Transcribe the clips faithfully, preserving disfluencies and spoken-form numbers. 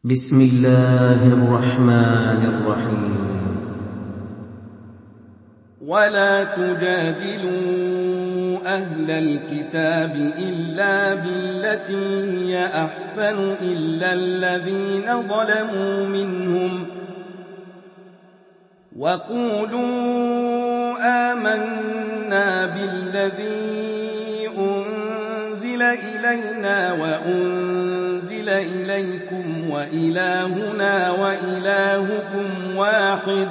بسم الله الرحمن الرحيم. ولا تجادلوا أهل الكتاب إلا بالتي هي أحسن إلا الذين ظلموا منهم وقولوا آمنا بالذي أنزل إلينا وأنزل إليكم وإلهنا وإلهكم واحد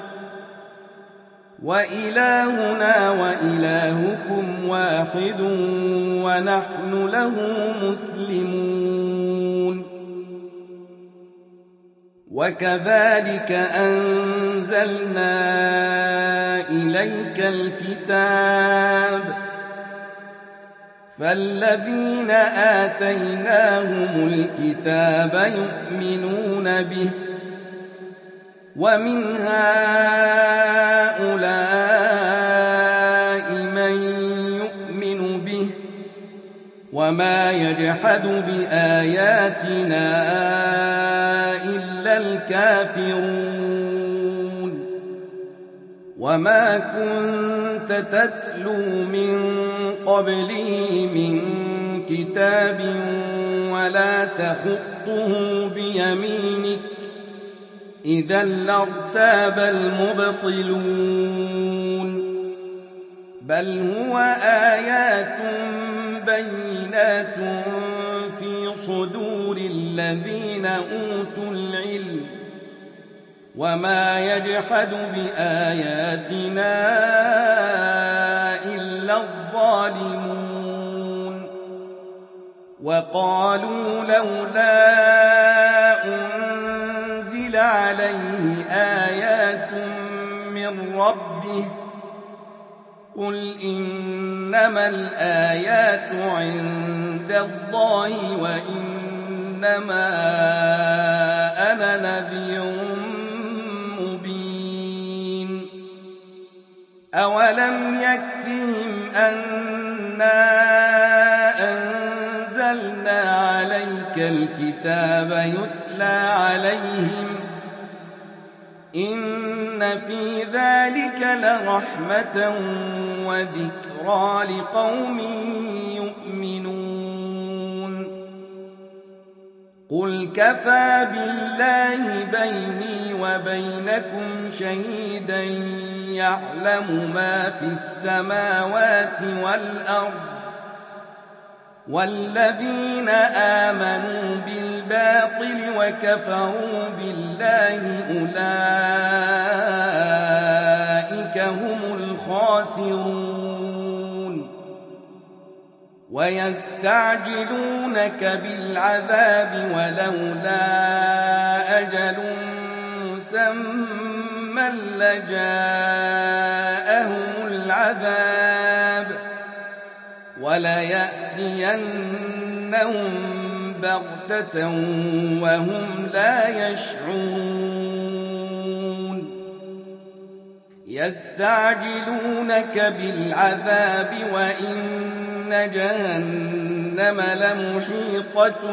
وإلهنا وإلهكم واحد ونحن له مسلمون. وكذلك أنزلنا إليك الكتاب فالذين آتيناهم الكتاب يؤمنون به ومن هؤلاء من يؤمن به وما يجحد بآياتنا إلا الكافرون. وما كنت تتلو من قبله من كتاب ولا تخطه بيمينك إذا لارتاب المبطلون. بل هو آيات بينات في صدور الذين أوتوا العلم وما يجحد بآياتنا إلا الظالمون. وقالوا لولا أنزل عليه آيات من ربه قل إنما الآيات عند الله وإنما أنا نذير مبين. أولم يكفهم أنا أنزلنا عليك الكتاب يتلى عليهم إن في ذلك لرحمة وذكرى لقوم يؤمنون. قل كفى بالله بيني وبينكم شهيدا يعلم ما في السماوات والأرض والذين آمنوا بالباطل وكفروا بالله أولئك هم الخاسرون. ويستعجلونك بالعذاب ولولا أجل مسمى لجاءهم العذاب وليأتينهم بغتة وهم لا يشعرون. يستعجلونك بالعذاب وإن جهنم لمحيطة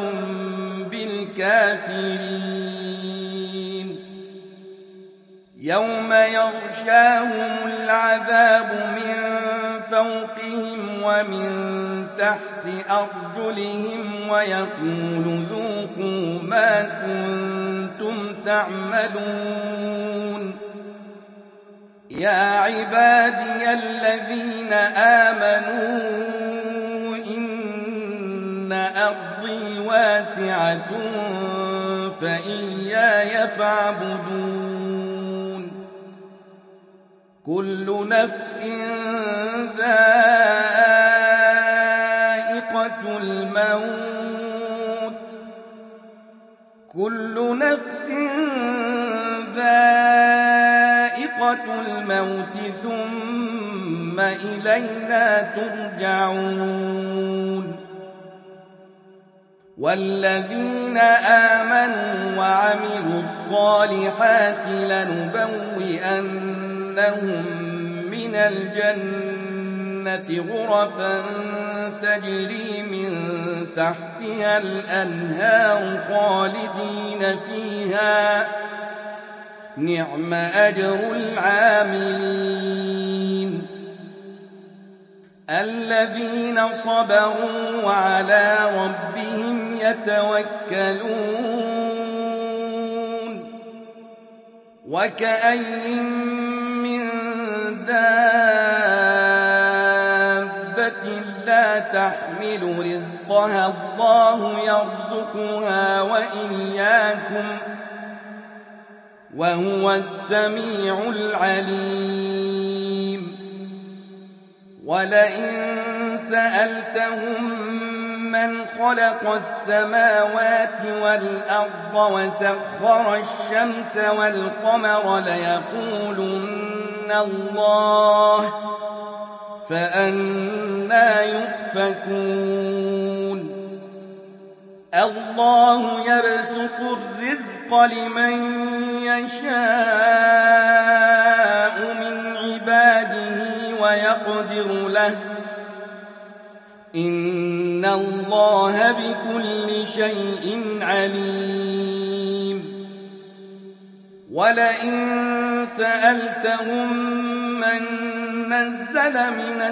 بالكافرين. يوم يغشاهم العذاب من فوقهم ومن تحت أرجلهم ويقول ذوقوا ما كنتم تعملون. يا عبادي الذين آمنوا إن أرضي واسعة فإياي فاعبدون. كل نفس ذائقة الموت كل نفس ذائقة الموت ثم إلينا ترجعون. والذين آمنوا وعملوا الصالحات لنبوئنهم من الجنة غرفا تجري من تحتها الأنهار خالدين فيها نعم أجر العاملين الذين صبروا وعلى ربهم يتوكلون وكأين من دابة لا تحمل رزقها الله يرزقها وإياكم وهو السميع العليم ولئن سألتهم من خلق السماوات والأرض وسخر الشمس والقمر ليقولن الله فأنى يؤفكون الله يبسط الرزق لمن يشاء من عباده ويقدر له إن الله بكل شيء عليم ولئن سألتهم من نزل من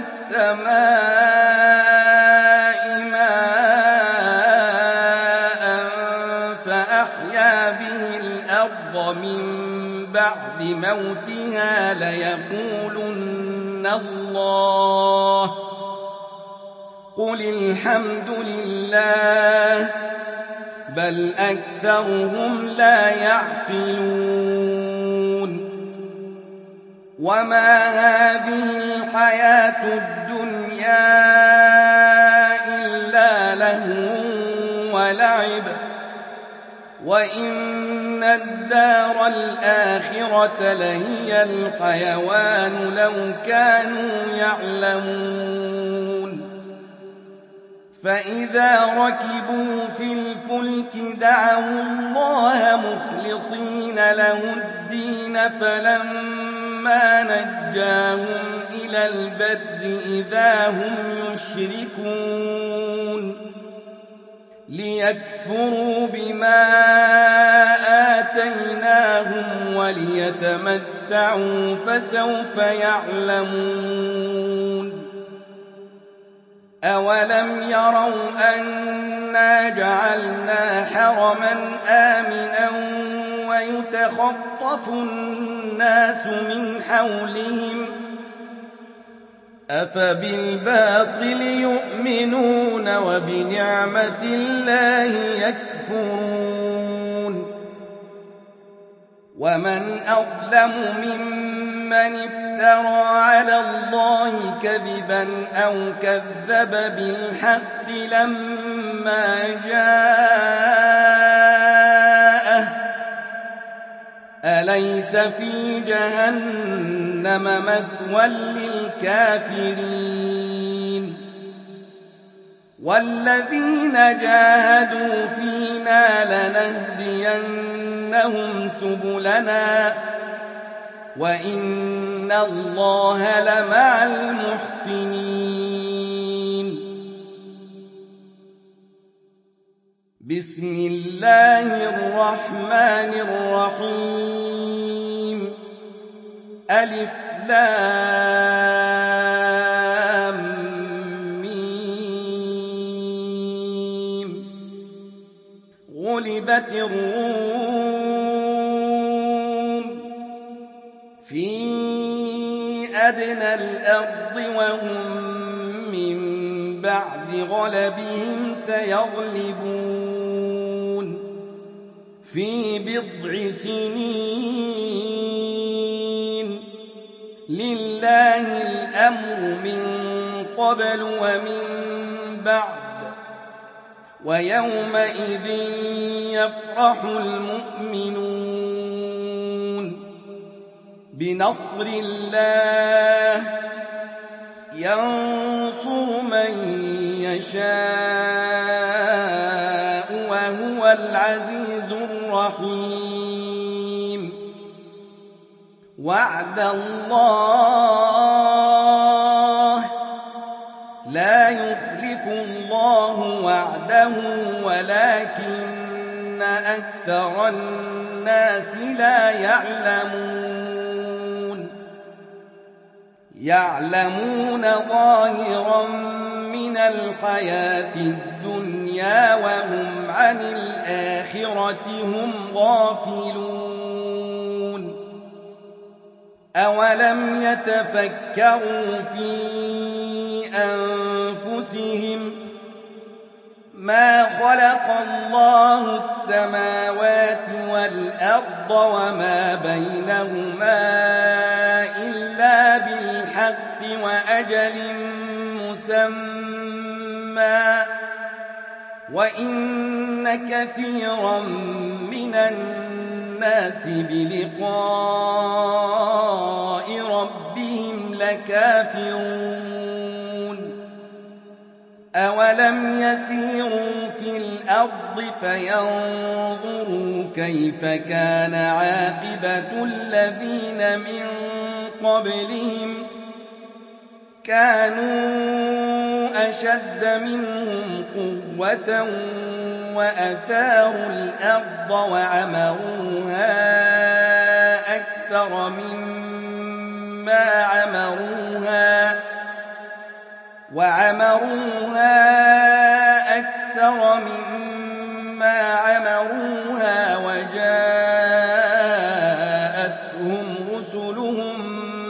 السماء ماء فأحيا به الأرض من بعد موتها ليقولن الله قل الحمد لله بل أكثرهم لا يعقلون وما هذه الحياة الدنيا إلا لهو ولعب وإن الدار الآخرة لهي الحيوان لو كانوا يعلمون فإذا ركبوا في الفلك دعوا الله مخلصين له الدين فلما نجاهم إلى البر إذا هم يشركون ليكفروا بما آتيناهم وليتمتعوا فسوف يعلمون أولم يروا أنا جعلنا حرما آمنا ويتخطف الناس من حولهم أفبالباطل يؤمنون وبنعمة الله يكفرون ومن أظلم ممن افترى على الله كذبا أو كذب بالحق لما جاءه أليس في جهنم مثوى للكافرين والذين جاهدوا فينا لنهدينهم سبلنا وإن الله لمع المحسنين بسم الله الرحمن الرحيم ألف لام ميم غلبت الروم في أدنى الأرض وهم من بعد غلبهم سيغلبون في بضع سنين لله الأمر من قبل ومن بعد ويومئذ يفرح المؤمنون بنصر الله ينصر من يشاء وهو العزيز الرحيم وعد الله لا يخلف الله وعده ولكن أكثر الناس لا يعلمون يعلمون ظاهرا من الحياة الدنيا وهم عن الآخرة هم غافلون أولم يتفكروا في أنفسهم ما خلق الله السماوات والأرض وما بينهما إلا بالحق وأجل مسمى وإن كثيرا من الناس بلقاء ربهم لكافرون أولم يسيروا في الأرض فينظروا كيف كان عاقبة الذين من قبلهم كانوا أشد منهم قوة وأثاروا الأرض وعمروها أكثر مما عمروها وعمروها أكثر مما عمروها وجاءتهم رسلهم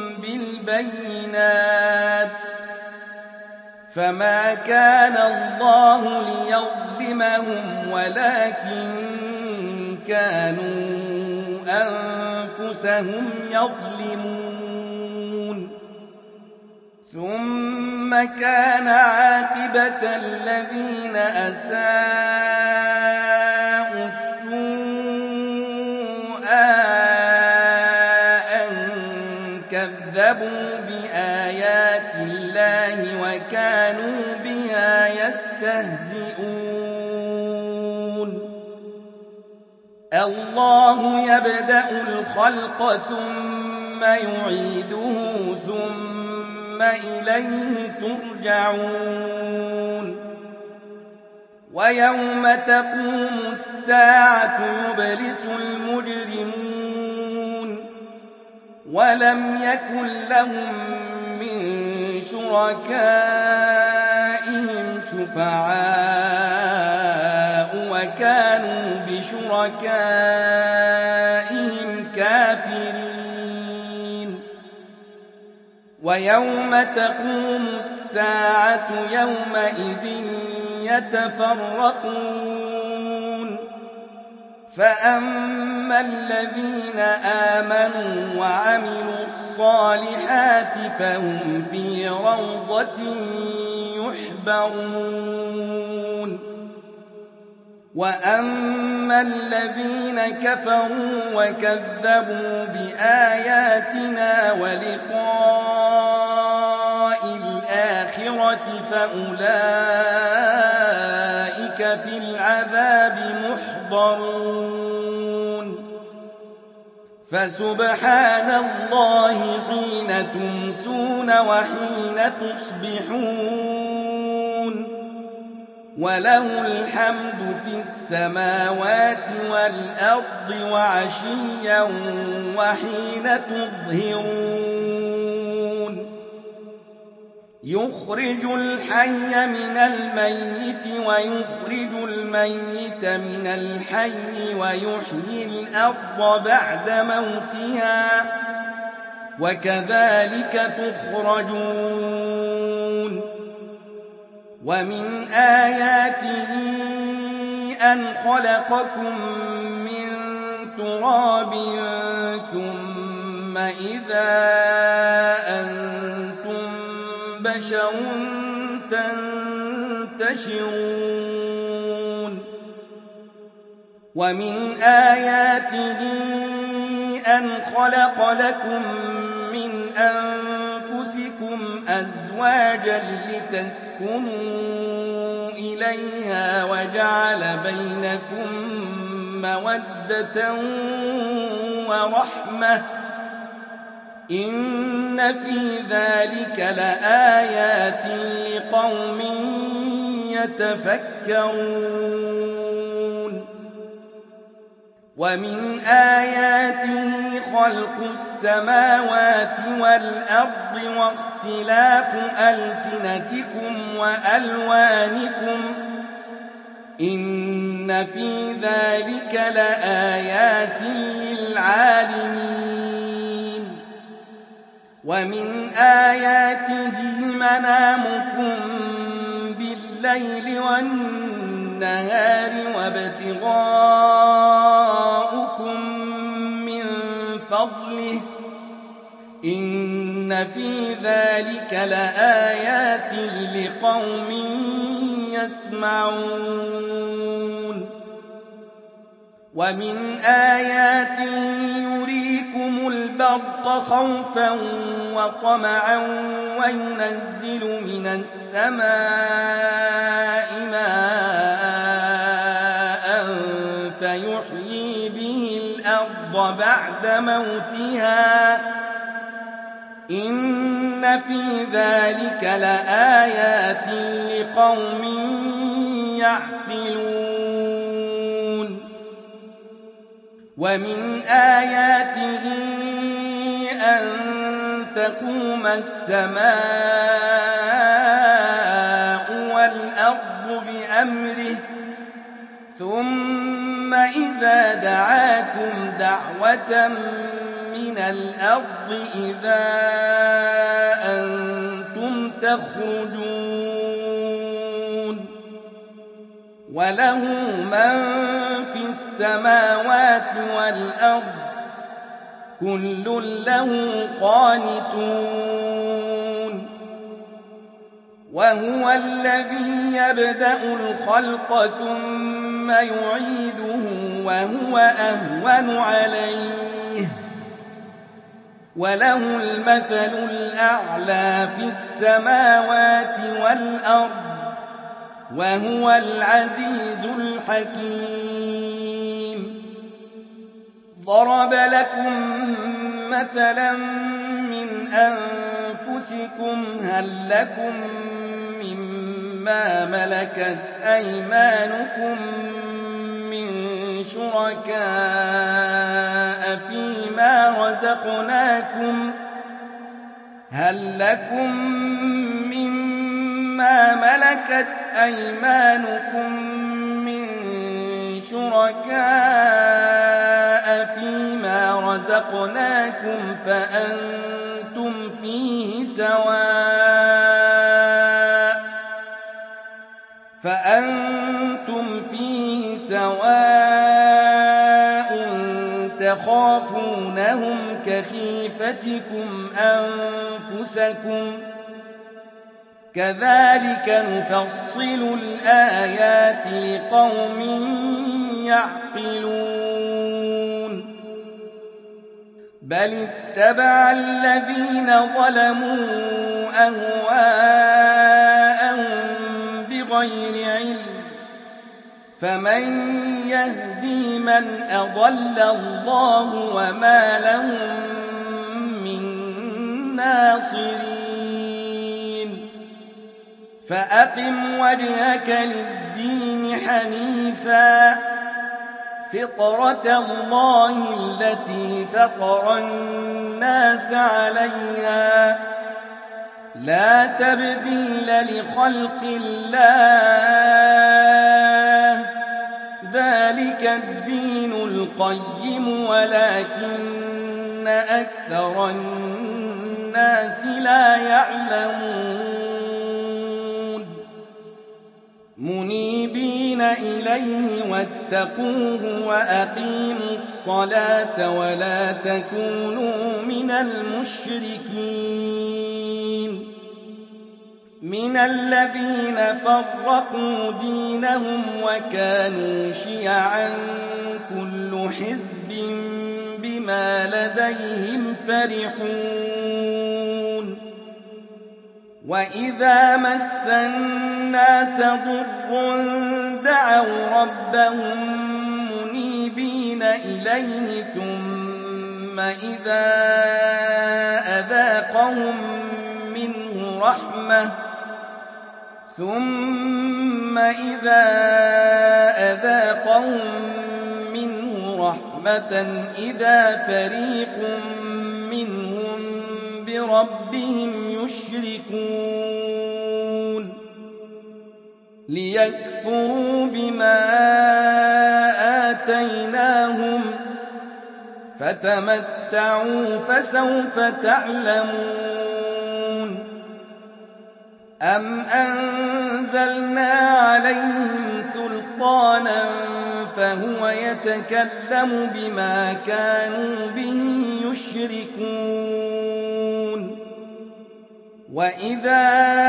بالبينات فما كان الله ليظلمهم ولكن كانوا أنفسهم يظلمون ثم كان عاقبة الذين أساءوا السوء أن كذبوا بآيات الله وكانوا بها يستهزئون الله يبدأ الخلق ثم يعيده ثم إليه ترجعون ويوم تقوم الساعة يبلس المجرمون ولم يكن لهم من شركائهم شفعاء وكانوا بشركائهم كافرين ويوم تقوم الساعة يومئذ يتفرقون فأما الذين آمنوا وعملوا الصالحات فهم في روضة يحبرون وأما الذين كفروا وكذبوا بآياتنا ولقاء الآخرة فأولئك في العذاب محضرون فسبحان الله حين تمسون وحين تصبحون وله الحمد في السماوات والأرض وعشيا وحين تظهرون يخرج الحي من الميت ويخرج الميت من الحي ويحيي الأرض بعد موتها وكذلك تخرجون ومن آياته أن خلقكم من تراب ثم إذا أنتم بشر تنتشرون ومن آياته أن خلق لكم من أنفسكم أزواجا لتسكنوا إليها وجعل بينكم مودة ورحمة إن في ذلك لآيات لقوم يتفكرون ومن آياته خلق السماوات والأرض واختلاف ألسنتكم وألوانكم إن في ذلك لآيات للعالمين ومن آياته منامكم بالليل والنهار وابتغاؤكم من فضله إن في ذلك لآيات لقوم يسمعون ومن آياته يريكم البرق خوفا وطمعا وينزل من السماء ماء فيحيي به الأرض بعد موتها إن في ذلك لآيات لقوم يعقلون ومن آياته أن تقوم السماء والأرض بأمره ثم إذا دعاكم دعوة من الأرض إذا أنتم تخرجون وله من في السماوات والأرض كل له قانتون وهو الذي يبدأ الخلق ثم يعيده وهو أهون عليه وله المثل الأعلى في السماوات والأرض وهو العزيز الحكيم ضرب لكم مثلا من أنفسكم هل لكم مما ملكت أيمانكم من شركاء فيما رزقناكم هل لكم مما ملكت أيمانكم من شركاء فيما رزقناكم فأنتم فيه سواء فأنتم فيه سواء تخافونهم كخيفتكم أنفسكم كذلك نفصل الآيات لقوم يعقلون بل اتبع الذين ظلموا أهواءهم بغير علم فمن يهدي من أضل الله وما لهم من ناصرين فأقم وجهك للدين حنيفا فطرة الله التي فطر الناس عليها لا تبديل لخلق الله ذلك الدين القيم ولكن أكثر الناس لا يعلمون منيبين إليه واتقوه وأقيموا الصلاة ولا تكونوا من المشركين من الذين فرقوا دينهم وكانوا شيعا كل حزب بما لديهم فرحون وإذا مس الناس ضر دعوا ربهم منيبين إليه ثم إذا أذاقهم منه رحمة ثم إذا أذاقهم منه رحمة إذا فريق منهم بربهم يشركون ليكفروا بما آتيناهم فتمتعوا فسوف تعلمون أم أنزلنا عليهم سلطانا فهو يتكلم بما كانوا به يشركون وإذا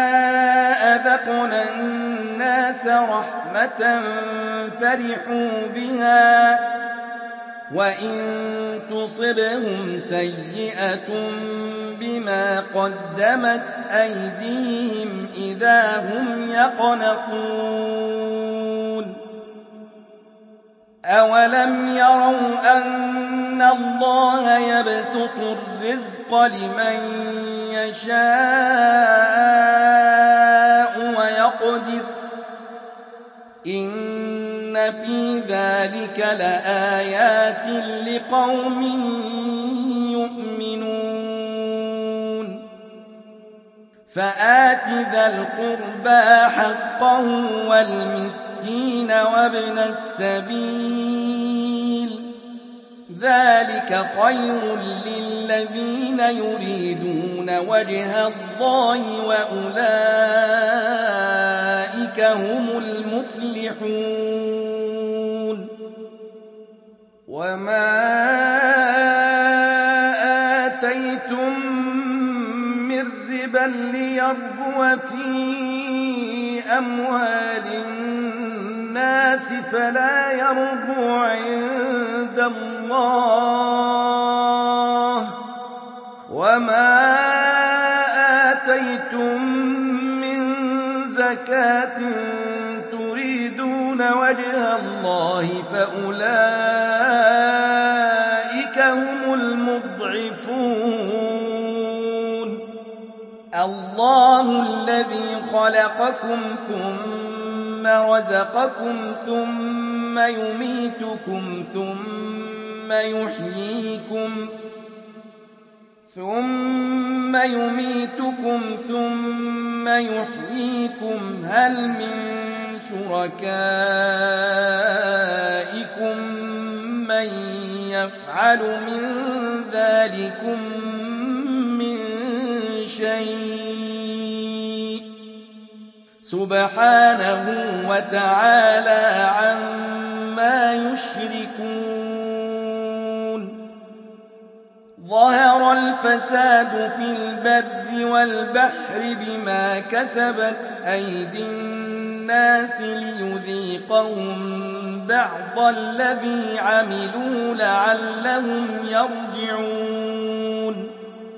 أذقنا الناس رحمة فرحوا بها وإن تصبهم سيئة بما قدمت أيديهم إذا هم يقنطون أولم يروا أن الله يبسط الرزق لمن يشاء ويقدر إن في ذلك لآيات لقوم يؤمنون فآت ذا القربى حقه والمسكين وابن السبيل ذلك خير للذين يريدون وجه الله وأولئك هم المفلحون وما آتيتم من ربا ليربو في أموال الناس فلا يربو عند الله وما آتيتم من زكاة تريدون وجه الله فأولئك هم المضعفون الله الذي خلقكم ثم رزقكم ثم يميتكم ثم يحييكم ثم يميتكم ثم يحييكم هل من شركائكم من يفعل من ذلكم من شيء سبحانه وتعالى عما يشركون ظهر الفساد في البر والبحر بما كسبت أيدي الناس ليذيقهم بعض الذي عملوا لعلهم يرجعون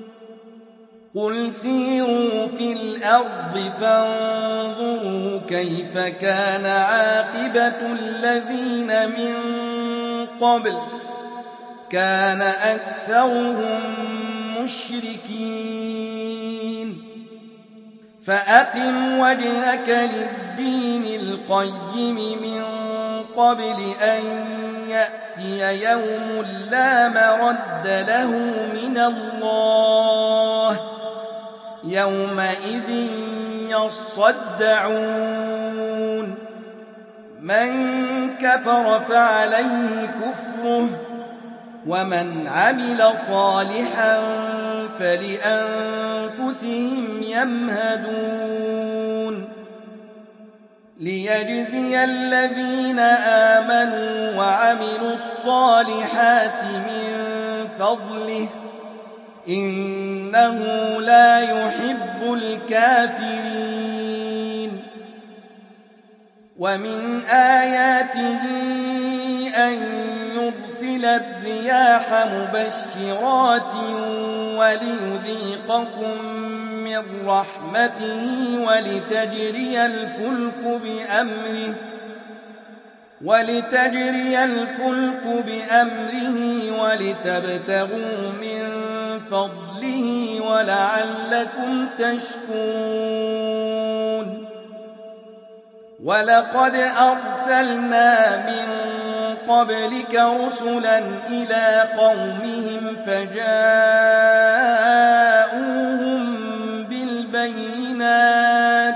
قل سيروا في الأرض فانظروا كيف كان عاقبة الذين من قبل كان أكثرهم مشركين فأقم وجهك للدين القيم من قبل أن يأتي يوم لا مرد له من الله يومئذ يصدعون من كفر فعليه كفره ومن عمل صالحا فلأنفسهم يمهدون ليجزي الذين آمنوا وعملوا الصالحات من فضله إنه لا يحب الكافرين ومن آياته أن يرسل الرياح مبشرات وليذيقكم من رحمته ولتجري الفلك بأمره ولتجري الفلك بأمره ولتبتغوا من فضله ولعلكم تشكرون ولقد أرسلنا من قبلك رسلا إلى قومهم فجاءوهم بالبينات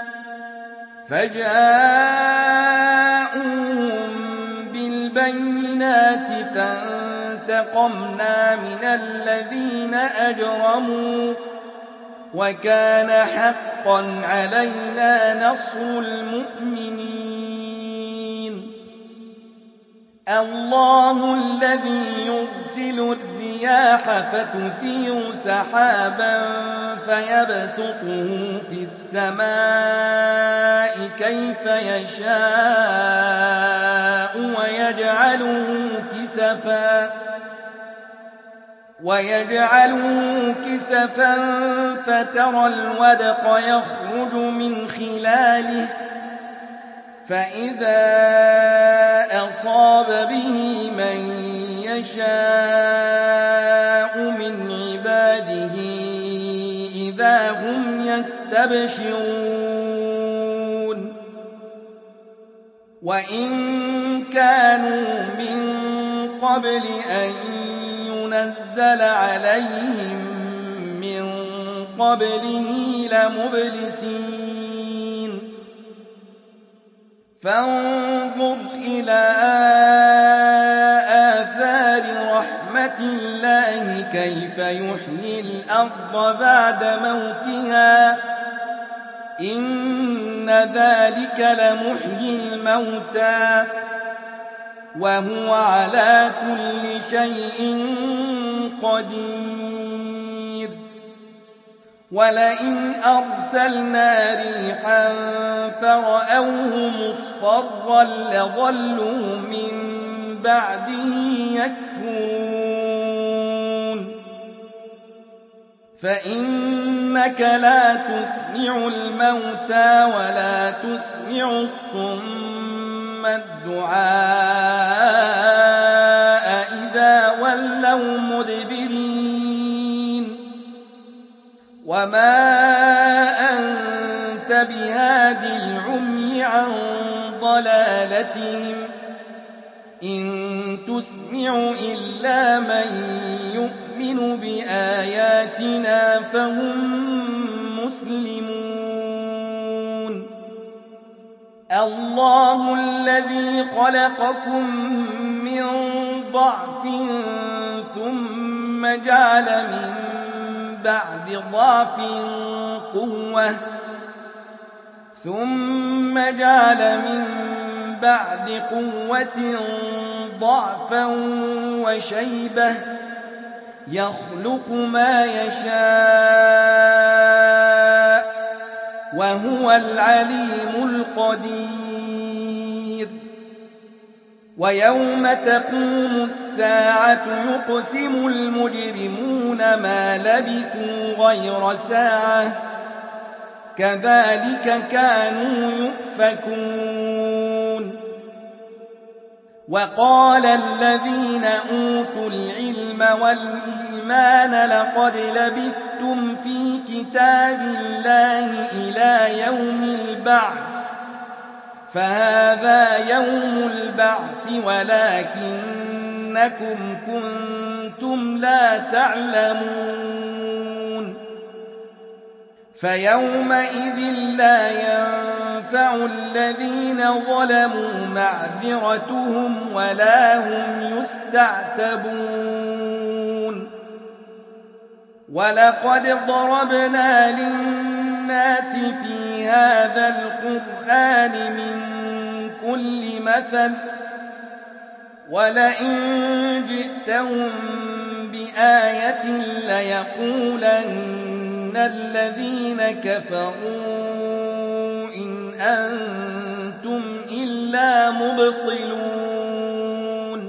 فجاءوهم بالبينات فانتقمنا من الذين أجرموا وكان حقا علينا نصر المؤمنين الله الذي يرسل الرياح فتثير سحابا فيبسطه في السماء كيف يشاء ويجعله كسفا ويجعله كسفا فترى الودق يخرج من خلاله فإذا أصاب به من يشاء من عباده إذا هم يستبشرون وإن كانوا من قبل أن ينزل عليهم من قبله لمبلسين فانظر إلى آثار رحمة الله كيف يحيي الأرض بعد موتها إن ذلك لمحيي الموتى وهو على كل شيء قدير ولئن أرسلنا ريحا فرأوه مصفرا لظلوا من بعده يكفرون فإنك لا تسمع الموتى ولا تسمع الصم الدعاء إذا ولوا مدبرين وما أنت بهاد العمي عن ضلالتهم إن تسمع إلا من يؤمن بآياتنا فهم مسلمون الله الذي خلقكم من ضعف ثم جعل من بعد ضعف قوة ثم جعل من بعد قوة ضعفا وشيبة يخلق ما يشاء وهو العليم القدير ويوم تقوم الساعة يقسم المجرمون ما لبثوا غير ساعة كذلك كانوا يؤفكون وقال الذين أوتوا العلم والإيمان لقد لبثتم في كتاب الله إلى يوم البعث فهذا يوم البعث ولكنكم كنتم لا تعلمون فيومئذ لا ينفع الذين ظلموا معذرتهم ولا هم يستعتبون ولقد ضربنا للناس في هذا القرآن من كل مثل ولئن جئتهم بآية ليقولن الذين كفروا إن أنتم إلا مبطلون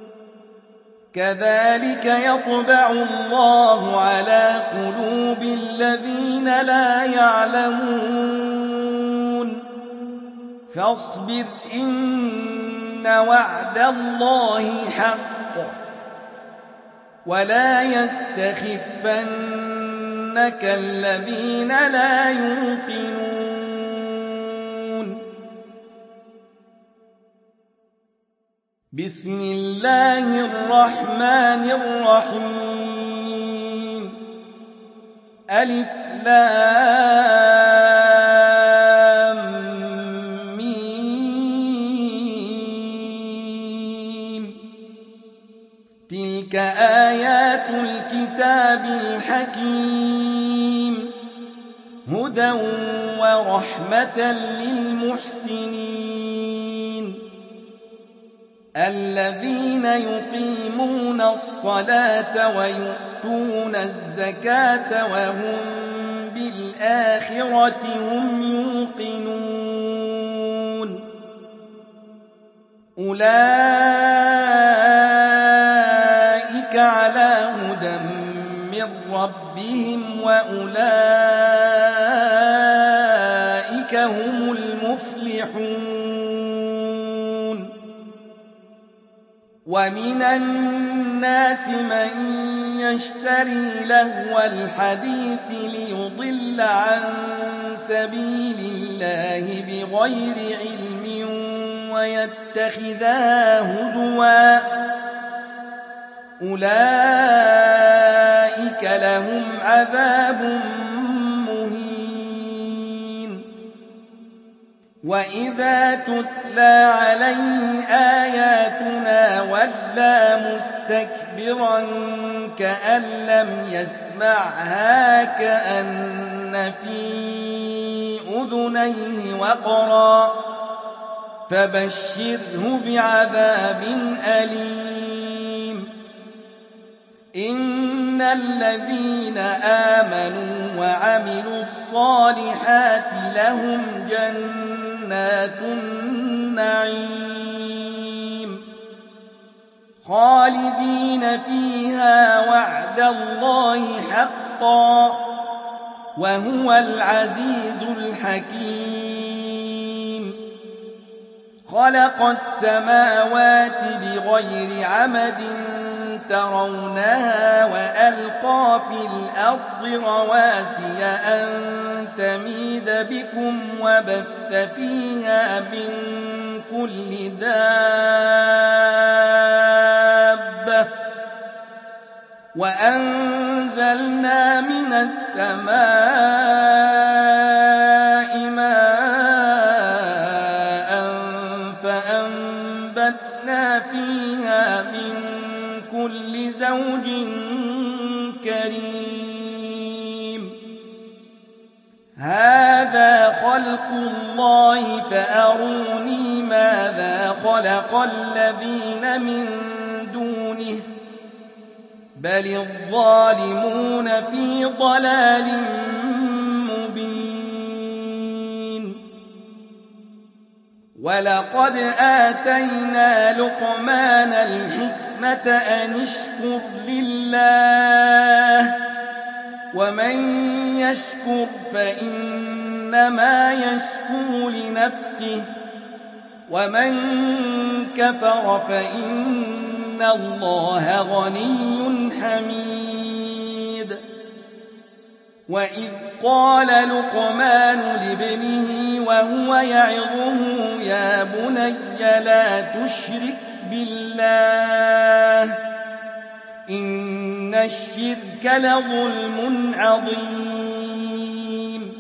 كذلك يطبع الله على قلوب الذين لا يعلمون فاصبر إن وعد الله حق ولا يستخفنك الذين لا يوقنون. بسم الله الرحمن الرحيم. ألف لام ميم. تلك آيات الكتاب الحكيم هدى ورحمة للمحسنين الذين يقيمون الصلاة ويؤتون الزكاة وهم بالآخرة هم يوقنون. أولئك على هدى من ربهم وأولئك هم المفلحون. ومن الناس من يشتري لهو الحديث ليضل عن سبيل الله بغير علم ويتخذها هزوا أولئك لهم عذاب مهين. وإذا تتلى عليه آياتنا ولى مستكبرا كأن لم يسمعها كأن في أذنيه وقرا فبشره بعذاب أليم. إن الذين آمنوا وعملوا الصالحات لهم جنات النعيم خالدين فيها وعد الله حقا وهو العزيز الحكيم. خلق السماوات بغير عمد ترونها وألقى في الأرض رواسي أن تميد بكم وبث فيها من كل دابة وأنزلنا من السماء ماء فأنبتنا فيها من كل زوج كريم. هذا خلق الله فأروني ماذا خلق الذين من دونه بل الظالمون في ضلال مبين. ولقد آتينا لقمان الحكمة أن اشكر لله ومن يشكر فإنما يشكر لنفسه ومن كفر فإن الله غني حميد. وإذ قال لقمان لابنه وهو يعظه يا بني لا تشرك بالله إن الشرك لظلم عظيم.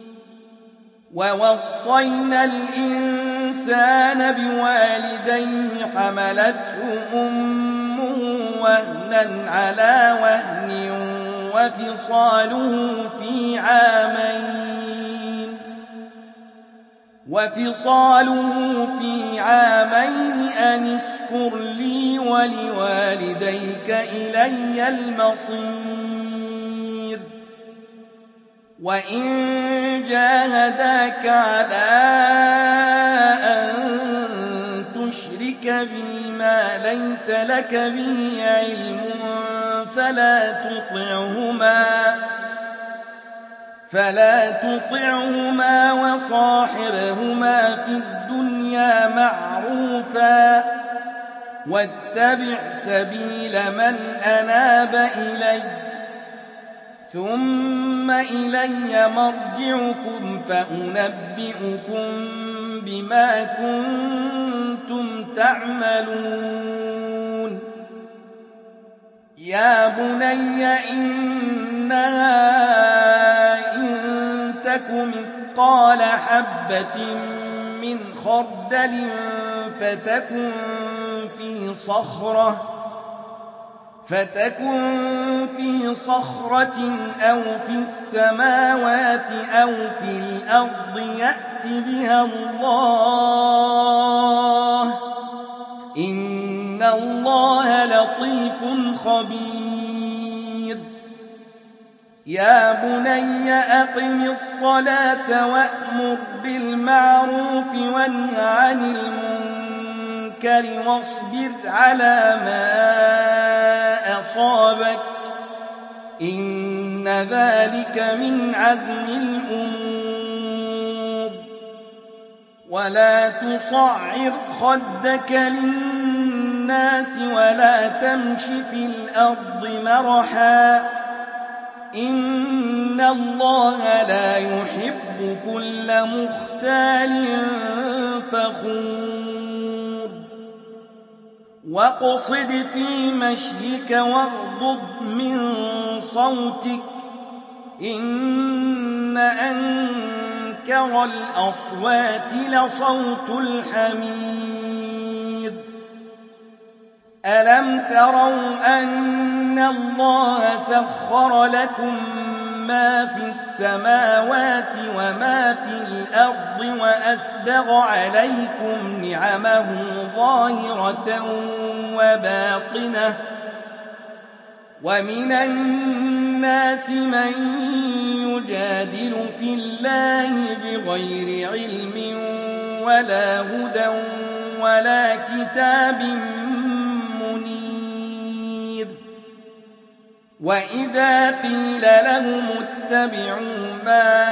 ووصينا الإنسان بوالديه حملته أمه وهنا على وهن وفصاله في عامين وفصاله في عامين أن اشكر لي ولوالديك إلي المصير. وإن جاهداك على أن تشرك بي ما ليس لك به علم فلا تطعهما فلا تطعهما وصاحبهما في الدنيا معروفا واتبع سبيل من أناب إلي ثم إلي مرجعكم فأنبئكم بما كنتم تعملون يا بني إنها إن تك مثقال حبة من خردل فتكن في صخرة فتكن في صخرة أو في السماوات أو في الأرض يأت بها الله إن الله لطيف خبير يا بني أقم الصلاة وأمر بالمعروف وانه عن المنكر واصبر على ما أصابك إن ذلك من عزم الأمور ولا تصعر خدك للناس ولا تمش في الأرض مرحا إن الله لا يحب كل مختال فخور واقصد في مشيك واغضض من صوتك إن أنكر الأصوات لصوت الحمير ألم تروا أن الله سخر لكم ما في السماوات وما في الأرض وأسبغ عليكم نعمه ظاهرة وباطنة ومن الناس من يجادل في الله بغير علم ولا هدى ولا كتاب منير وإذا قيل لهم اتبعوا ما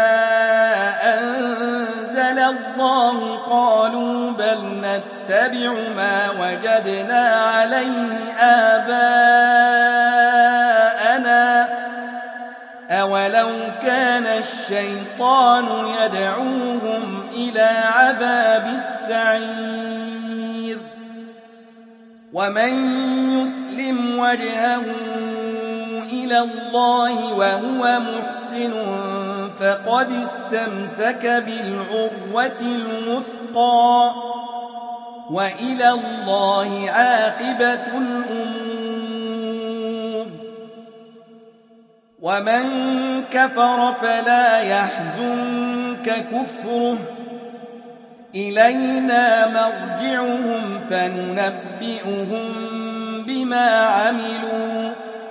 أنزل الله قالوا بل نتبع ما وجدنا عليه آباءنا أولو كان الشيطان يدعوهم إلى عذاب السعير ومن يسلم وجهه إلى الله وهو محسن فقد استمسك بالعروة الوثقى وإلى الله عاقبة الأمور ومن كفر فلا يحزنك كفره إلينا مرجعهم فننبئهم بما عملوا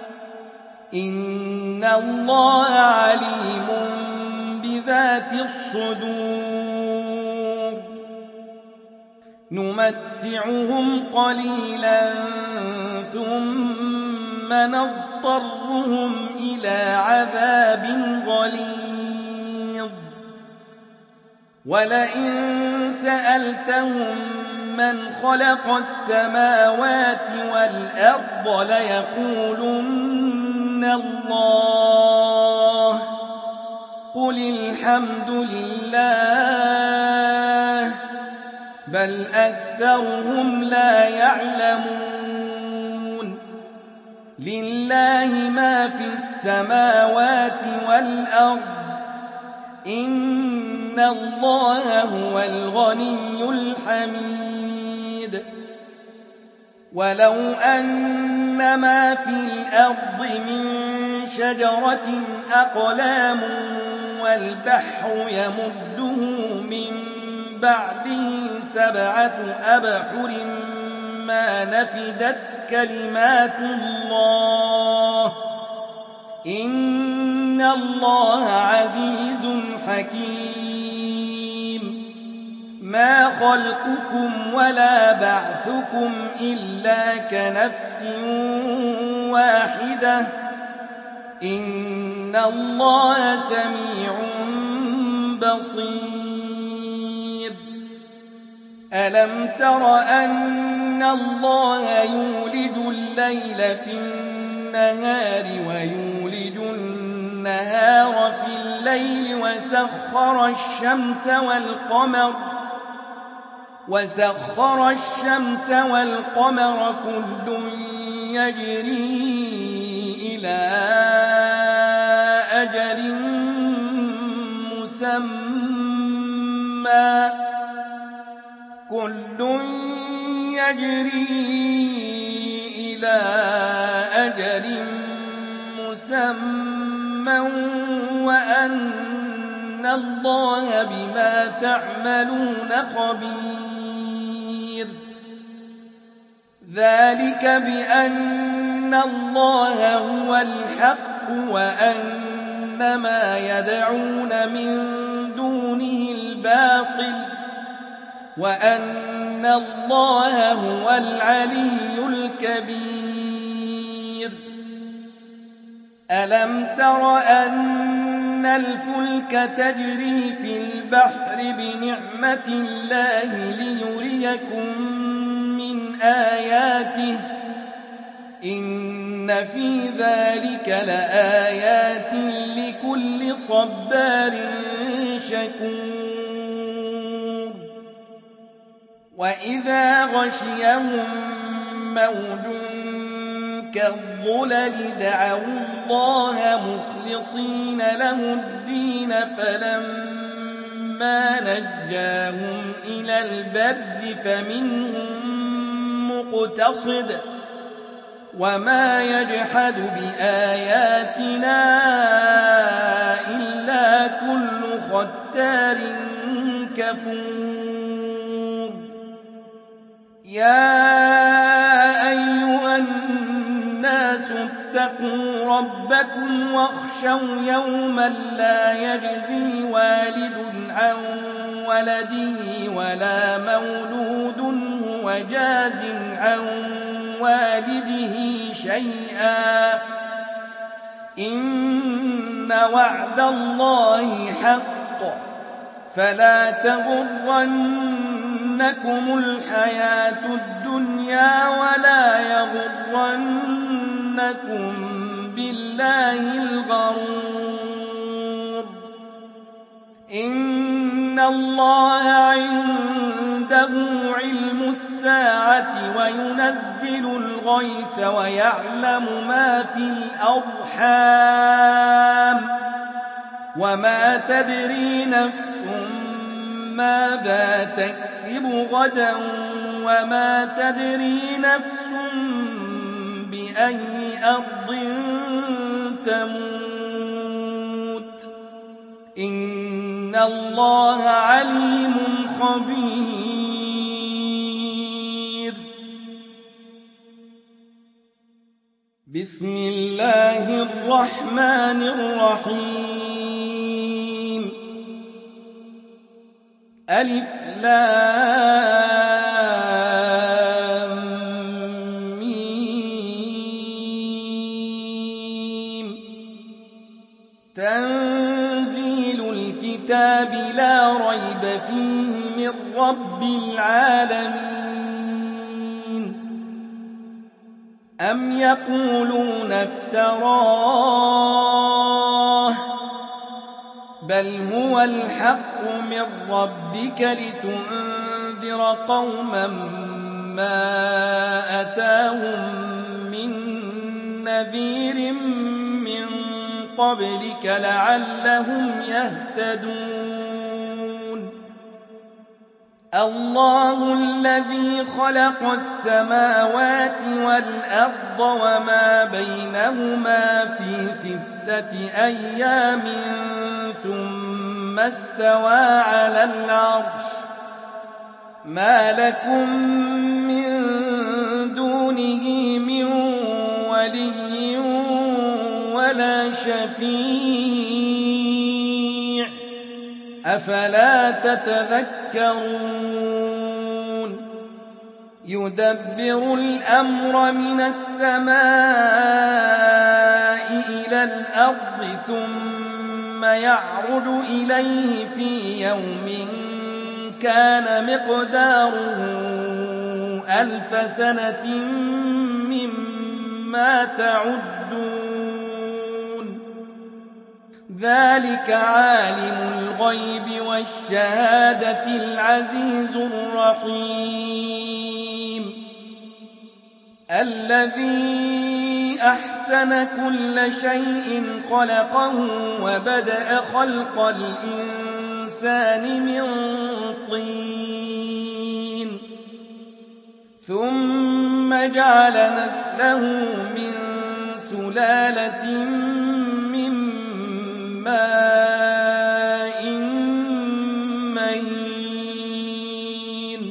إن الله عليم بذات الصدور نمتعهم قليلا ثم نضطرهم إلى عذاب غليظ ولئن سألتهم من خلق السماوات والأرض ليقولن الله قل الحمد لله بل أكثرهم لا يعلمون لله ما في السماوات والأرض إن الله هو الغني الحميد ولو أن ما في الأرض من شجرة أقلام والبحر يمده من بعده سبعة أبحر ما نفدت كلمات الله إن الله عزيز حكيم ما خلقكم ولا بعثكم إلا كنفس واحدة إن الله سميع بصير ألم تر أن الله يولج الليل في النهار ويولج النهار في الليل وسخر الشمس والقمر وسخر الشمس والقمر كل يجري إلى أجل مسمى كل يجري إلى أجل مسمى وأن الله بما تعملون خبير ذلك بأن الله هو الحق وأن ما يدعون من دونه الباطل وأن الله هو العلي الكبير ألم تر أن الفلك تجري في البحر بنعمة الله ليريكم من آياته إن في ذلك لآيات لكل صبار شكور وإذا غشيهم موج كالظلل دعوا الله مخلصين له الدين فلما نجاهم إلى البر فمنهم مقتصد وما يجحد بآياتنا إلا كل ختار كفور يا أيها الناس اتقوا ربكم واخشوا يوما لا يجزي والد عن ولده ولا مولود هو جاز عن والده شيئا إن وعد الله حق فلا تغرنكم الحياة الدنيا ولا يغرنكم بالله الغرور إن الله عنده علم الساعة وينزل الغيث ويعلم ما في الأرحام وما تدري نفس ماذا تكسب غدا وما تدري نفس بأي أرض تموت إن الله عليم خبير بسم الله الرحمن الرحيم ألف لام ميم تنزيل الكتاب لا ريب فيه من رب العالمين أم يقولون افتراه بل هو الحق من ربك لتنذر قوما ما أتاهم من نذير من قبلك لعلهم يهتدون الله الذي خلق السماوات والأرض وما بينهما في ستة أيام ثم استوى على العرش ما لكم من دونه من ولي ولا شفيع أفلا تتذكرون يدبر الأمر من السماء إلى الأرض ثم يعرج إليه في يوم كان مقداره ألف سنة مما تعدون ذلك عالم الغيب والشهادة العزيز الرحيم الذي أحسن كل شيء خلقه وبدأ خلق الإنسان من طين ثم جعل نسله من سلالة من ماء مهين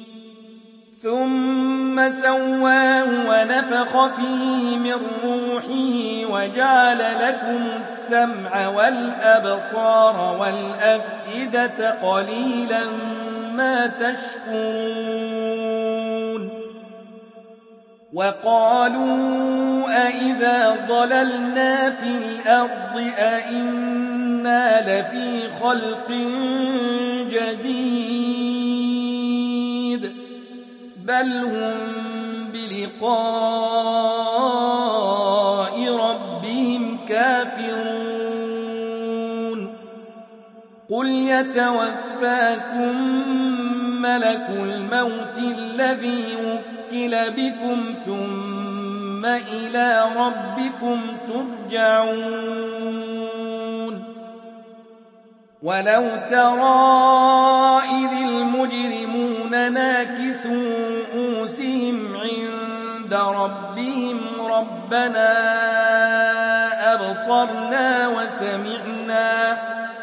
ثم سواه ونفخ فيه من روحه وجعل لكم السمع والأبصار والأفئدة قليلا ما تشكرون وقالوا أئذا ضللنا في الأرض أئنا لفي خلق جديد بل هم بلقاء ربهم كافرون قل يتوفاكم ملك الموت الذي وكل بكم ثم إلى ربكم ترجعون ولو ترى إذ المجرمون ناكسوا رؤوسهم عند ربهم ربنا أبصرنا وسمعنا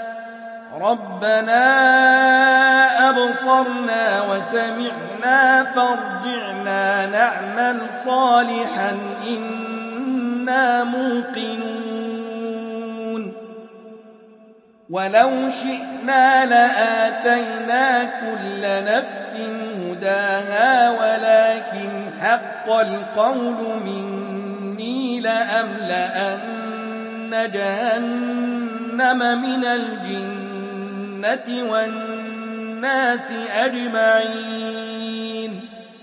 ربنا أبصرنا وسمعنا فارجعنا نعمل صالحا إنا موقنون ولو شئنا لآتينا كل نفس هداها ولكن حق القول مني لأملأن جهنم من الجنة والناس أجمعين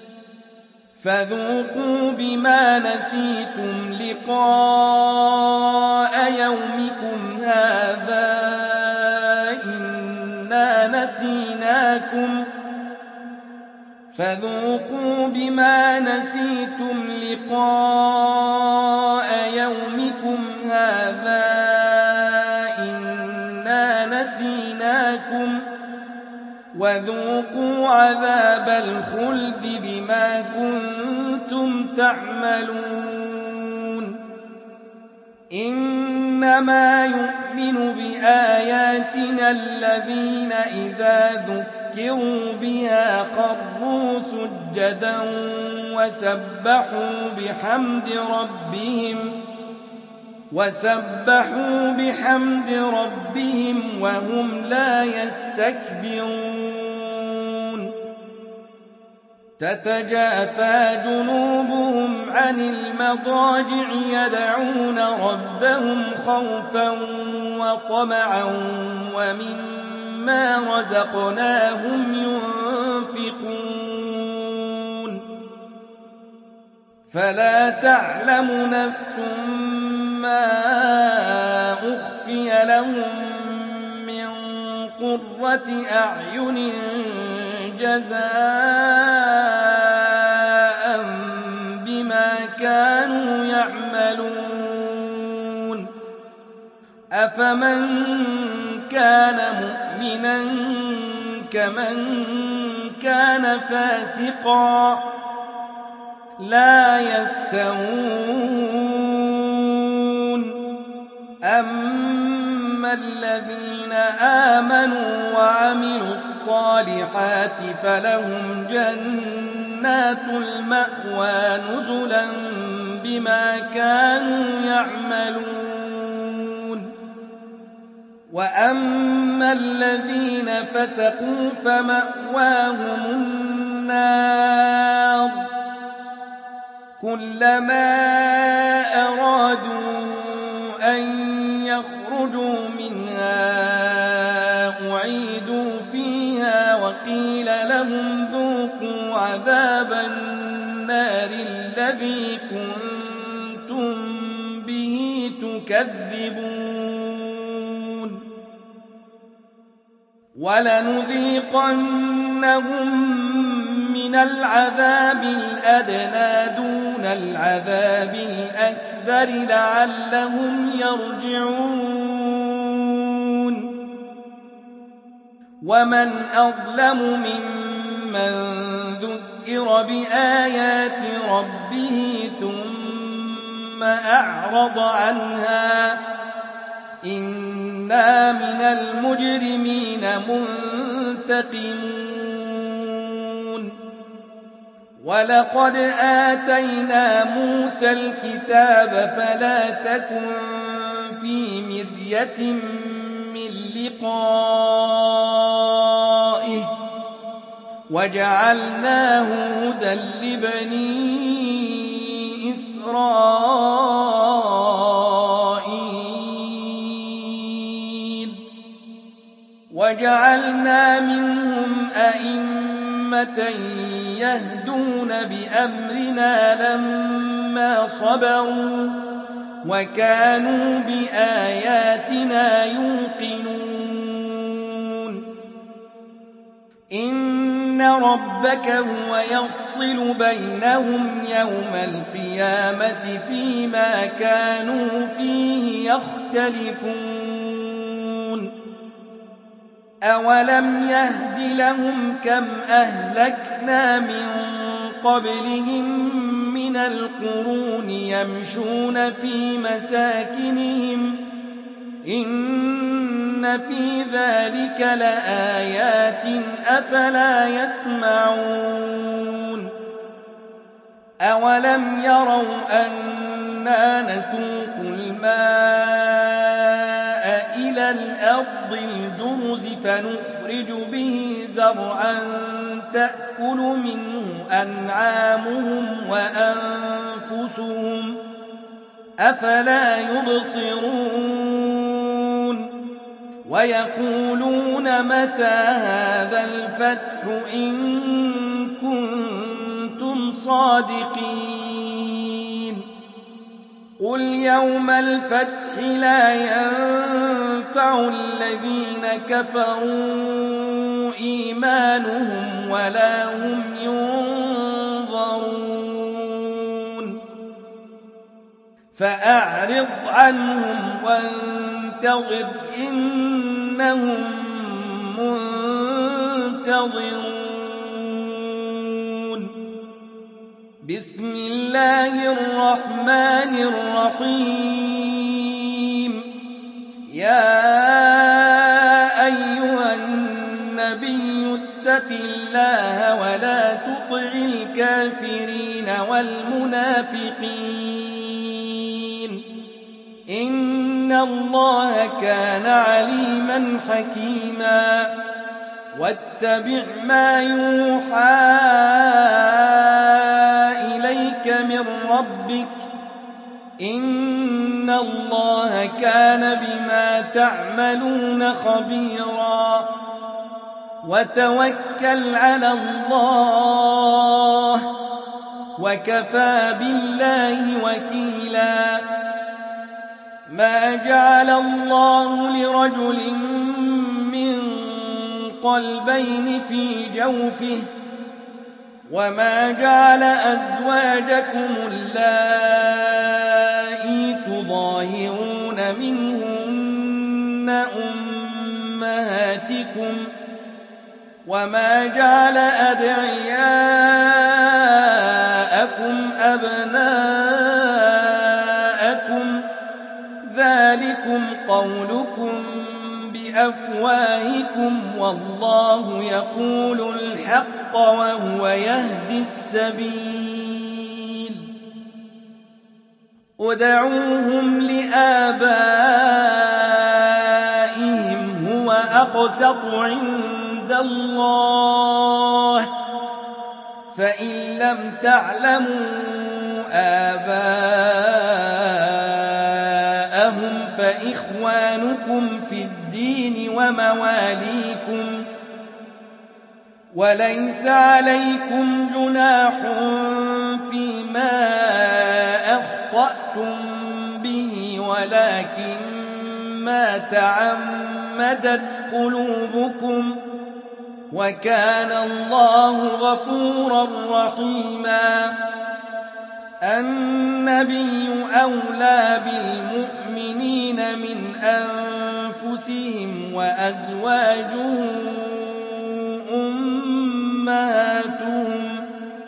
فذوقوا بما نسيتم لقاء يومكم هذا إنا نسيناكم فذوقوا بما نسيتم لقاء يومكم هذا إنا نسيناكم وذوقوا عذاب الخلد بما كنتم تعملون إنما يؤمن بآياتنا الذين إذا ذكروا بها خروا سجدا وسبحوا بحمد ربهم وسبحوا بحمد ربهم وهم لا يستكبرون تتجافى جنوبهم عن المضاجع يدعون ربهم خوفا وطمعا ومما رزقناهم ينفقون فلا تعلم نفس ما أخفي لهم من قرة أعين جزاء بما كانوا يعملون أفمن كان مؤمنا كمن كان فاسقا لا يستوون أما الذين آمنوا وعملوا الصالحات فلهم جنات المأوى نزلا بما كانوا يعملون وأما الذين فسقوا فمأواهم النار كلما أرادوا أن يخرجوا منها أعيدوا فيها وقيل لهم ذوقوا عذاب النار الذي كنتم به تكذبون ولنذيقنهم من العذاب الأدنى دون العذاب الأكبر لعلهم يرجعون ومن أظلم ممن ذكر بآيات ربه ثم أعرض عنها إنا من المجرمين منتقمون ولقد آتينا موسى الكتاب فلا تكن في مرية من لقائه وجعلناه هدى لبني إسرائيل وجعلنا منهم أئمة يهدون بأمرنا لما صبروا وكانوا بآياتنا يوقنون إن ربك هو يفصل بينهم يوم القيامة فيما كانوا فيه يختلفون أولم يهد لهم كم أهلكنا من قبلهم من القرون يمشون في مساكنهم إن في ذلك لآيات أفلا يسمعون أولم يروا أنا نسوق الماء إلى الأرض الجرز فنخرج به زرعا تأكل منه أنعامهم وأنفسهم أفلا يبصرون ويقولون متى هذا الفتح إن كنتم صادقين قل يوم الفتح لا ينفع الذين كفروا إيمانهم ولا هم ينظرون فأعرض عنهم وانتظر إنهم منتظرون بسم الله الرحمن الرحيم يا أيها النبي اتق الله ولا تطع الكافرين والمنافقين إن الله كان عليما حكيما واتبع ما يوحى إليك من ربك إن الله كان بما تعملون خبيرا وتوكل على الله وكفى بالله وكيلا ما جعل الله لرجل من قلبين في جوفه وما جعل أزواجكم اللائي تظاهرون منهن أمهاتكم وما جعل أدعياءكم أبناءكم ذلكم قولكم بأفواهكم والله يقول الحق وهو يهدي السبيل ادعوهم لآبائهم هو أقسط عند الله فإن لم تعلموا آباءهم فإخوانكم في الدين ومواليكم وليس عليكم جناح فيما أخطأتم به ولكن ما تعمدت قلوبكم وكان الله غفورا رحيما. النبي أولى بالمؤمنين من أنفسهم وأزواجه أمهاتهم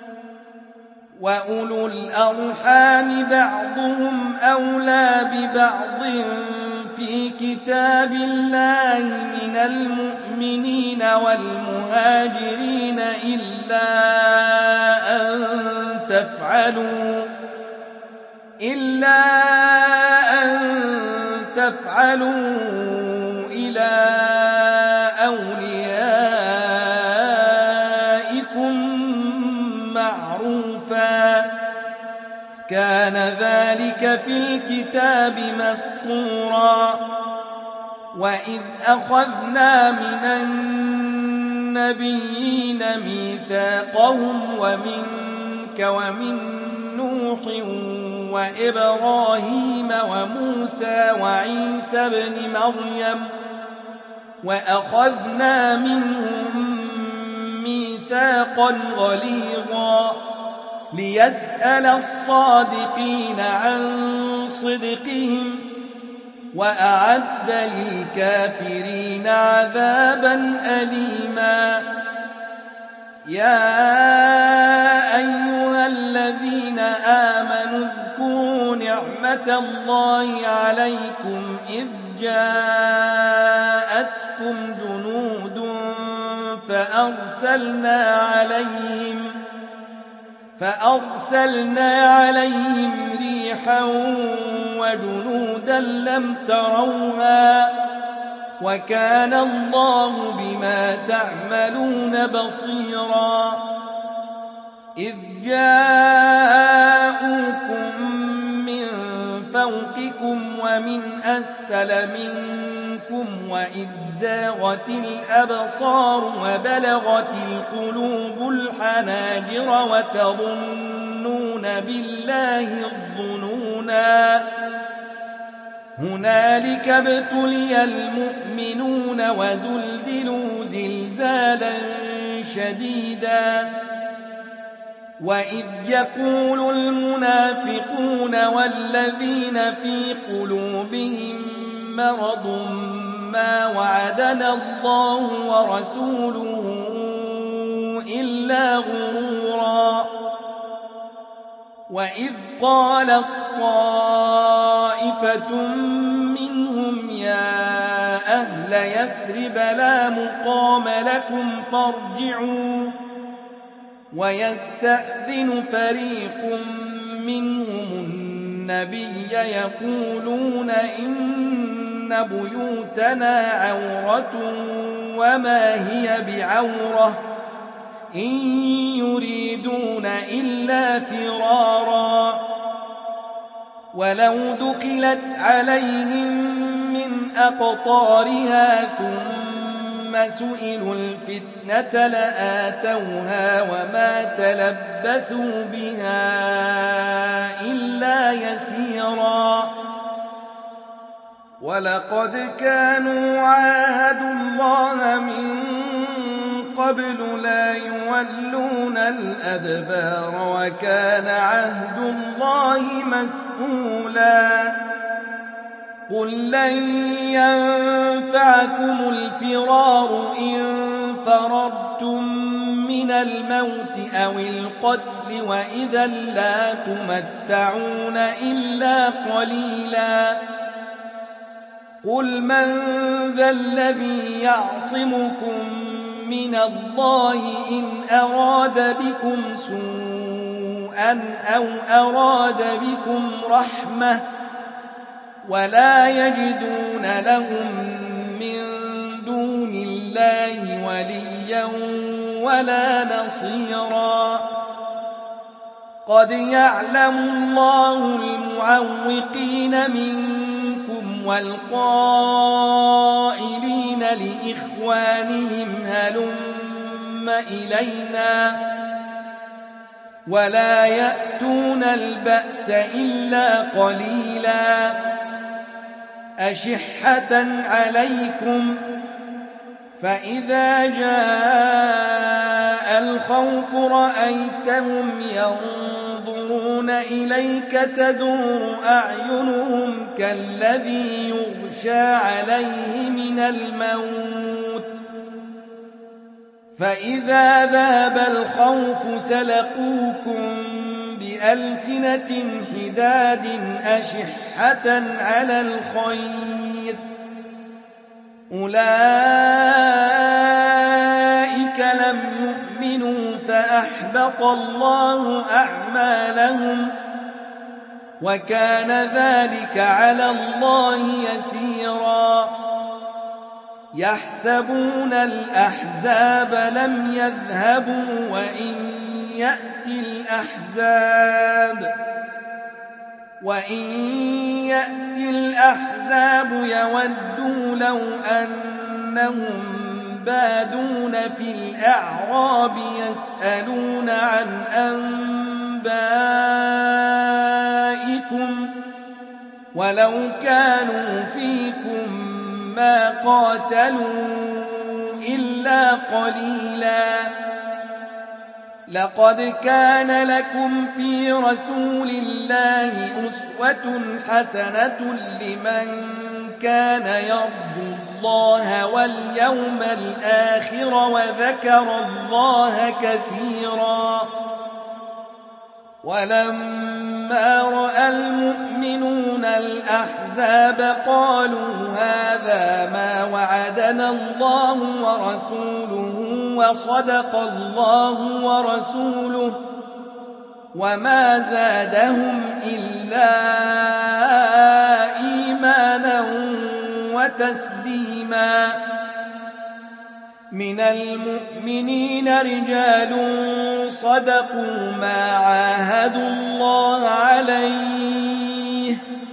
وأولو الأرحام بعضهم أولى ببعض في كتاب الله من المؤمنين والمهاجرين إلا أن تفعلوا إلا أن تفعلوا إلى أوليائكم معروفا كان ذلك في الكتاب مسطورا. وإذ أخذنا من النبيين ميثاقهم ومنك ومن نوح وإبراهيم وموسى وعيسى بن مريم وأخذنا منهم ميثاقا غليظا ليسأل الصادقين عن صدقهم وأعد للكافرين عذابا أليما. يا أيها الذين آمنوا اذكروا نعمة الله عليكم إذ جاءتكم جنود فأرسلنا عليهم فأرسلنا عليهم ريحا وجنودا لم تروها وكان الله بما تعملون بصيرا. إذ جاءوكم من فوقكم ومن أسفل منكم وإذ زاغت الأبصار وبلغت القلوب الحناجر وتظنون بالله الظنونا. هنالك ابتلي المؤمنون وزلزلوا زلزالا شديدا. وإذ يقول المنافقون والذين في قلوبهم مرض ما وعدنا الله ورسوله إلا غرورا. وإذ قالت طائفة منهم يا أهل يثرب لا مقام لكم فارجعوا ويستأذن فريق منهم النبي يقولون إن بيوتنا عورة وما هي بعورة إن يريدون إلا فرارا. ولو دخلت عليهم من أقطارها ثم سئلوا الفتنة لآتوها وما تلبثوا بها إلا يسيرا. ولقد كانوا عاهدوا الله من قبل لا يولون الأدبار وكان عهد الله مسؤولا. قل لن ينفعكم الفرار إن فررتم من الموت أو القتل وإذا لا تمتعون إلا قليلا. قل من ذا الذي يعصمكم من الله إن أراد بكم سوءا أو أراد بكم رحمة ولا يجدون لهم من دون الله وليا ولا نصيرا. قد يعلم الله المعوقين منكم والقائلين لإخوانهم هلم إلينا ولا يأتون البأس إلا قليلا أشحة عليكم فإذا جاء الخوف رأيتهم ينظرون إليك تدور أعينهم كالذي يغشى عليه من الموت فإذا ذهب الخوف سلقوكم بألسنة حداد أشحة على الخير أولئك لم يؤمنوا فأحبط الله أعمالهم وكان ذلك على الله يسيرا يحسبون الأحزاب لم يذهبوا وإن يأتي الأحزاب وإن يأتي الأحزاب يودوا لو أنهم بادون في الأعراب يسألون عن أنبائكم ولو كانوا فيكم ما قاتلوا إلا قليلا لقد كان لكم في رسول الله أسوة حسنة لمن كان يرجو الله واليوم الآخر وذكر الله كثيرا ولما رأى المؤمنون الأحزاب قالوا هذا ما وعدنا الله ورسوله وصدق الله ورسوله وما زادهم إلا إيمانا وتسليما من المؤمنين رجال صدقوا ما عاهدوا الله عليه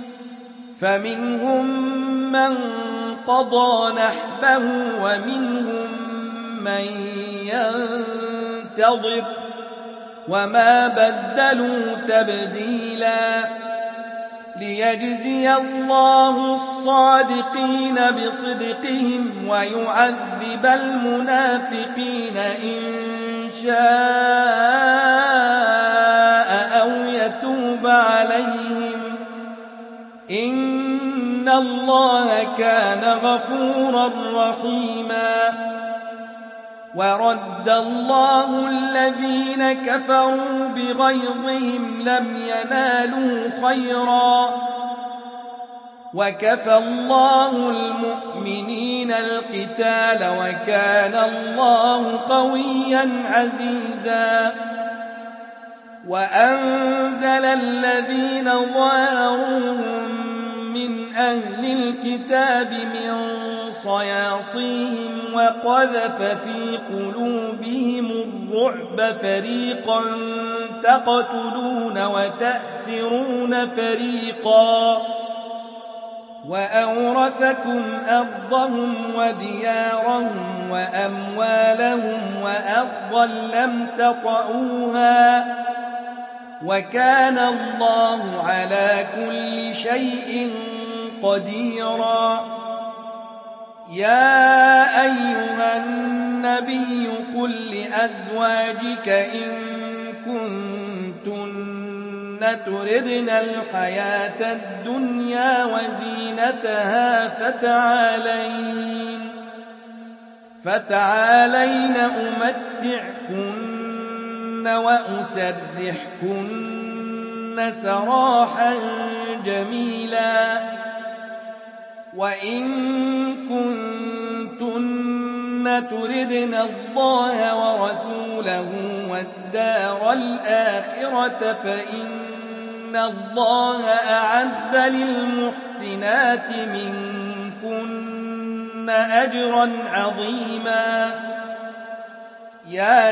فمنهم من قضى نحبه ومنهم من ينتظر وما بدلوا تبديلا ليجزي الله الصادقين بصدقهم ويعذب المنافقين إن شاء أو يتوب عليهم إن الله كان غفورا رحيما ورد الله الذين كفروا بغيظهم لم ينالوا خيرا وكفى الله المؤمنين القتال وكان الله قويا عزيزا وأنزل الذين ظاهروهم من أهل الكتاب من صياصيهم وقذف في قلوبهم الرعب فريقا تقتلون وتأسرون فريقا وأورثكم أرضهم وديارهم وأموالهم وأرضا لم تطئوها وكان الله على كل شيء قديرا يا أيها النبي قل لأزواجك إن كنتن تردن الحياة الدنيا وزينتها فتعالين فتعالين أمتعكن وأسرحكن سراحا جميلا وإن كنتن تردن الله ورسوله والدار الآخرة فإن الله أعد للمحسنات منكن أجرا عظيما يا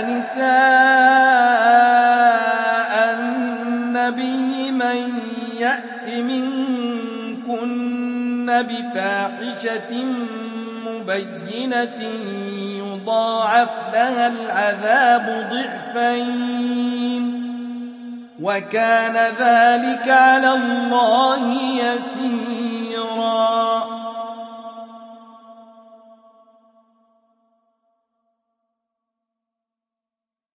نساء النبي من يأت منكن بفاحشة مبينة يضاعف لها العذاب ضعفين وكان ذلك على الله يسيرا.